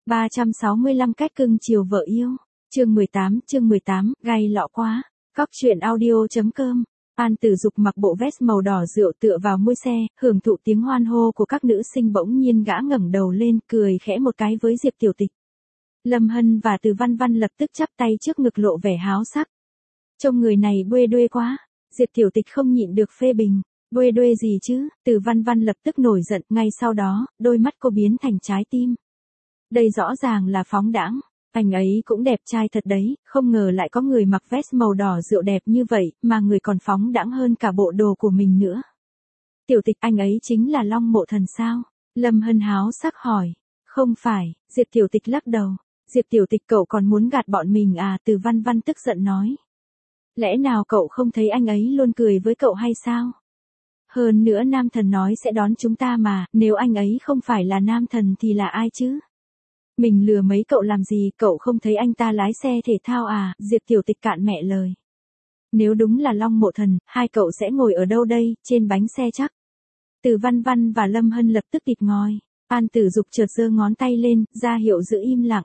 365 cách cưng chiều vợ yêu. Chương 18, gay lọ quá. Cóc truyện audio.com. An Tử Dục mặc bộ vest màu đỏ rượu tựa vào mui xe, hưởng thụ tiếng hoan hô của các nữ sinh. Bỗng nhiên gã ngẩng đầu lên, cười khẽ một cái với Diệp Tiểu Tịch. Lâm Hân và Từ Văn Văn lập tức chắp tay trước ngực lộ vẻ háo sắc. Trông người này buê đuê quá. Diệp Tiểu Tịch không nhịn được phê bình. Buê đuê gì chứ? Từ Văn Văn lập tức nổi giận, ngay sau đó, đôi mắt cô biến thành trái tim. Đây rõ ràng là phóng đãng. Anh ấy cũng đẹp trai thật đấy, không ngờ lại có người mặc vest màu đỏ rượu đẹp như vậy, mà người còn phóng đãng hơn cả bộ đồ của mình nữa. Tiểu Tịch, anh ấy chính là Long Mộ Thần sao? Lâm Hân háo sắc hỏi. Không phải, Diệp Tiểu Tịch lắc đầu. Diệp Tiểu Tịch, cậu còn muốn gạt bọn mình à? Từ Văn Văn tức giận nói. Lẽ nào cậu không thấy anh ấy luôn cười với cậu hay sao? Hơn nữa nam thần nói sẽ đón chúng ta mà, nếu anh ấy không phải là nam thần thì là ai chứ? Mình lừa mấy cậu làm gì, cậu không thấy anh ta lái xe thể thao à? Diệp Tiểu Tịch cạn mẹ lời. Nếu đúng là Long Mộ Thần, hai cậu sẽ ngồi ở đâu đây? Trên bánh xe chắc. Từ Văn Văn và Lâm Hân lập tức tịt ngòi. An Tử Dục chợt giơ ngón tay lên, ra hiệu giữ im lặng.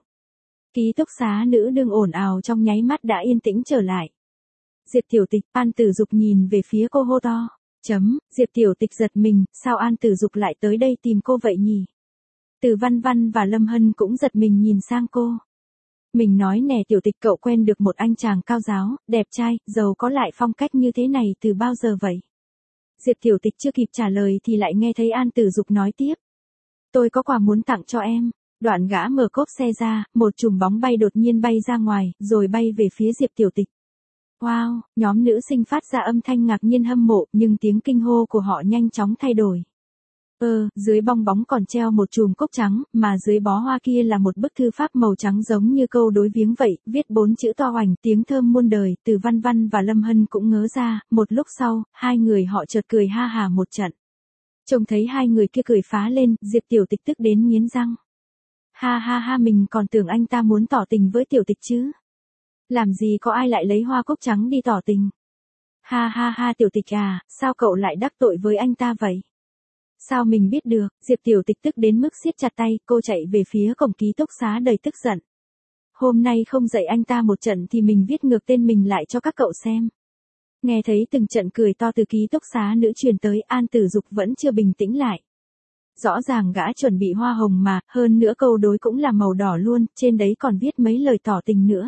Ký túc xá nữ đương ồn ào trong nháy mắt đã yên tĩnh trở lại. Diệp Tiểu Tịch, An Tử Dục nhìn về phía cô hô to. Diệp Tiểu Tịch giật mình, sao An Tử Dục lại tới đây tìm cô vậy nhỉ? Từ Văn Văn và Lâm Hân cũng giật mình nhìn sang cô. Mình nói nè Tiểu Tịch, cậu quen được một anh chàng cao giáo, đẹp trai, giàu có lại phong cách như thế này từ bao giờ vậy? Diệp Tiểu Tịch chưa kịp trả lời thì lại nghe thấy An Tử Dục nói tiếp. Tôi có quà muốn tặng cho em. Đoạn gã mở cốp xe ra, một chùm bóng bay đột nhiên bay ra ngoài, rồi bay về phía Diệp Tiểu Tịch. Wow, nhóm nữ sinh phát ra âm thanh ngạc nhiên hâm mộ, nhưng tiếng kinh hô của họ nhanh chóng thay đổi. Dưới bong bóng còn treo một chùm cốc trắng, mà dưới bó hoa kia là một bức thư pháp màu trắng giống như câu đối viếng vậy, viết 4 chữ to hoành, tiếng thơm muôn đời. Từ Văn Văn và Lâm Hân cũng ngớ ra, một lúc sau, hai người họ chợt cười ha hả một trận. Trông thấy hai người kia cười phá lên, Diệp Tiểu Tịch tức đến nghiến răng. Ha ha ha, mình còn tưởng anh ta muốn tỏ tình với Tiểu Tịch chứ. Làm gì có ai lại lấy hoa cốc trắng đi tỏ tình. Ha ha ha, Tiểu Tịch à, sao cậu lại đắc tội với anh ta vậy? Sao mình biết được? Diệp Tiểu Tịch tức đến mức siết chặt tay, cô chạy về phía cổng ký túc xá đầy tức giận. Hôm nay không dạy anh ta một trận thì mình viết ngược tên mình lại cho các cậu xem. Nghe thấy từng trận cười to từ ký túc xá nữ truyền tới, An Tử Dục vẫn chưa bình tĩnh lại. Rõ ràng gã chuẩn bị hoa hồng mà, hơn nữa câu đối cũng là màu đỏ luôn, trên đấy còn viết mấy lời tỏ tình nữa.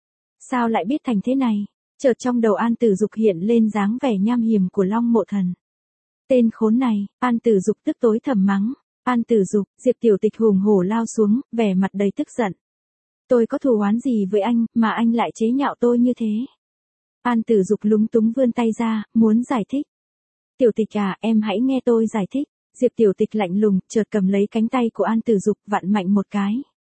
Sao lại biết thành thế này? Chợt trong đầu An Tử Dục hiện lên dáng vẻ nham hiểm của Long Mộ Thần. Tên khốn này, An Tử Dục tức tối thầm mắng. An Tử Dục, Diệp Tiểu Tịch hùng hổ lao xuống, vẻ mặt đầy tức giận. Tôi có thù oán gì với anh, mà anh lại chế nhạo tôi như thế? An Tử Dục lúng túng vươn tay ra, muốn giải thích. Tiểu Tịch à, em hãy nghe tôi giải thích. Diệp Tiểu Tịch lạnh lùng, chợt cầm lấy cánh tay của An Tử Dục, vặn mạnh một cái.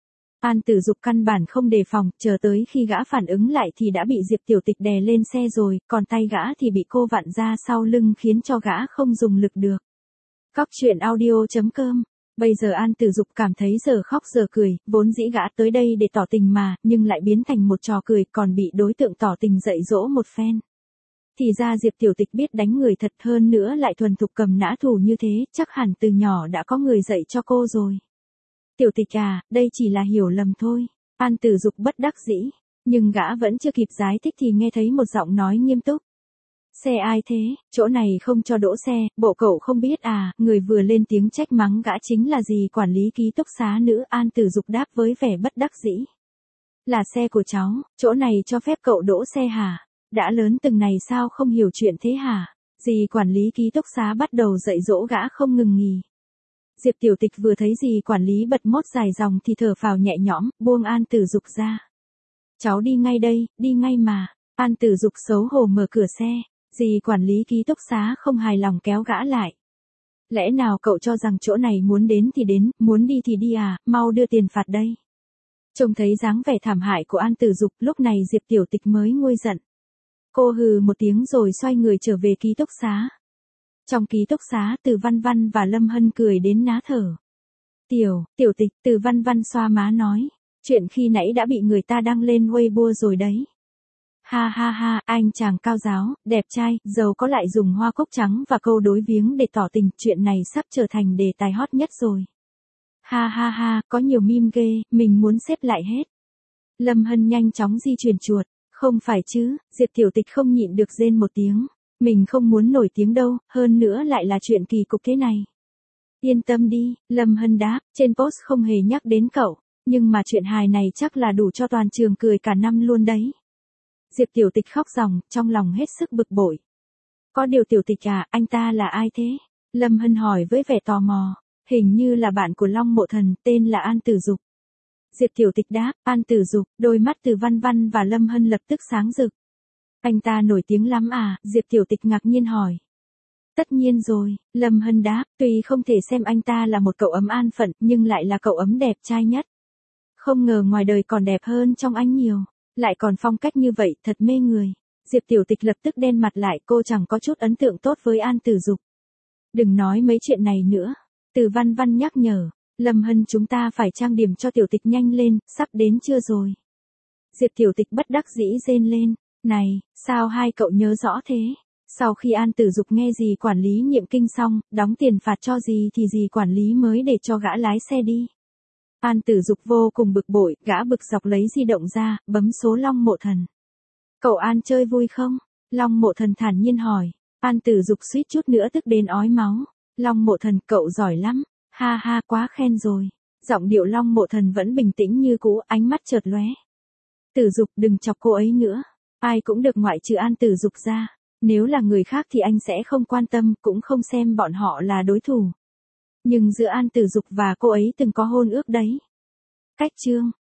An Tử Dục căn bản không đề phòng, chờ tới khi gã phản ứng lại thì đã bị Diệp Tiểu Tịch đè lên xe rồi, còn tay gã thì bị cô vặn ra sau lưng khiến cho gã không dùng lực được. Cóc truyện audio.com. Bây giờ An Tử Dục cảm thấy giờ khóc giờ cười, vốn dĩ gã tới đây để tỏ tình mà, nhưng lại biến thành một trò cười, còn bị đối tượng tỏ tình dạy dỗ một phen. Thì ra Diệp Tiểu Tịch biết đánh người thật, hơn nữa lại thuần thục cầm nã thủ như thế, chắc hẳn từ nhỏ đã có người dạy cho cô rồi. Tiểu Tịch à, đây chỉ là hiểu lầm thôi. An Tử Dục bất đắc dĩ, nhưng gã vẫn chưa kịp giải thích thì nghe thấy một giọng nói nghiêm túc. Xe ai thế, chỗ này không cho đỗ xe, bộ cậu không biết à? Người vừa lên tiếng trách mắng gã chính là dì quản lý ký túc xá nữ. An Tử Dục đáp với vẻ bất đắc dĩ. Là xe của cháu, chỗ này cho phép cậu đỗ xe hả? Đã lớn từng này sao không hiểu chuyện thế hả? Dì quản lý ký túc xá bắt đầu dạy dỗ gã không ngừng nghỉ. Diệp Tiểu Tịch vừa thấy dì quản lý bật mốt dài dòng thì thở phào nhẹ nhõm, buông An Tử Dục ra. Cháu đi ngay đây, đi ngay mà. An Tử Dục xấu hổ mở cửa xe, dì quản lý ký túc xá không hài lòng kéo gã lại. Lẽ nào cậu cho rằng chỗ này muốn đến thì đến, muốn đi thì đi à, mau đưa tiền phạt đây. Trông thấy dáng vẻ thảm hại của An Tử Dục, lúc này Diệp Tiểu Tịch mới nguôi giận. Cô hừ một tiếng rồi xoay người trở về ký túc xá. Trong ký túc xá, Từ Văn Văn và Lâm Hân cười đến ná thở. Tiểu Tịch, Từ Văn Văn xoa má nói. Chuyện khi nãy đã bị người ta đăng lên Weibo rồi đấy. Ha ha ha, anh chàng cao giáo, đẹp trai, giàu có lại dùng hoa cốc trắng và câu đối viếng để tỏ tình. Chuyện này sắp trở thành đề tài hot nhất rồi. Ha ha ha, có nhiều meme ghê, mình muốn xếp lại hết. Lâm Hân nhanh chóng di chuyển chuột. Không phải chứ, Diệp Tiểu Tịch không nhịn được rên một tiếng. Mình không muốn nổi tiếng đâu, hơn nữa lại là chuyện kỳ cục thế này. Yên tâm đi, Lâm Hân đáp, trên post không hề nhắc đến cậu. Nhưng mà chuyện hài này chắc là đủ cho toàn trường cười cả năm luôn đấy. Diệp Tiểu Tịch khóc ròng, trong lòng hết sức bực bội. Có điều Tiểu Tịch à, anh ta là ai thế? Lâm Hân hỏi với vẻ tò mò. Hình như là bạn của Long Mộ Thần, tên là An Tử Dục. Diệp Tiểu Tịch đáp, An Tử Dục, đôi mắt Từ Văn Văn và Lâm Hân lập tức sáng rực. Anh ta nổi tiếng lắm à? Diệp Tiểu Tịch ngạc nhiên hỏi. Tất nhiên rồi, Lâm Hân đáp, tuy không thể xem anh ta là một cậu ấm an phận, nhưng lại là cậu ấm đẹp trai nhất. Không ngờ ngoài đời còn đẹp hơn trong anh nhiều, lại còn phong cách như vậy, thật mê người. Diệp Tiểu Tịch lập tức đen mặt lại, cô chẳng có chút ấn tượng tốt với An Tử Dục. Đừng nói mấy chuyện này nữa. Từ Văn Văn nhắc nhở, Lâm Hân chúng ta phải trang điểm cho Tiểu Tịch nhanh lên, sắp đến chưa rồi. Diệp Tiểu Tịch bất đắc dĩ rên lên, này, sao hai cậu nhớ rõ thế? Sau khi An Tử Dục nghe dì quản lý nhiệm kinh xong, đóng tiền phạt cho dì thì dì quản lý mới để cho gã lái xe đi. An Tử Dục vô cùng bực bội, gã bực dọc lấy di động ra, bấm số Long Mộ Thần. Cậu An chơi vui không? Long Mộ Thần thản nhiên hỏi. An Tử Dục suýt chút nữa tức đến ói máu. Long Mộ Thần, cậu giỏi lắm. Ha ha, quá khen rồi. Giọng điệu Long Mộ Thần vẫn bình tĩnh như cũ, ánh mắt chợt lóe. Tử Dục, đừng chọc cô ấy nữa. Ai cũng được ngoại trừ An Tử Dục ra. Nếu là người khác thì anh sẽ không quan tâm, cũng không xem bọn họ là đối thủ. Nhưng giữa An Tử Dục và cô ấy từng có hôn ước đấy. Cách chương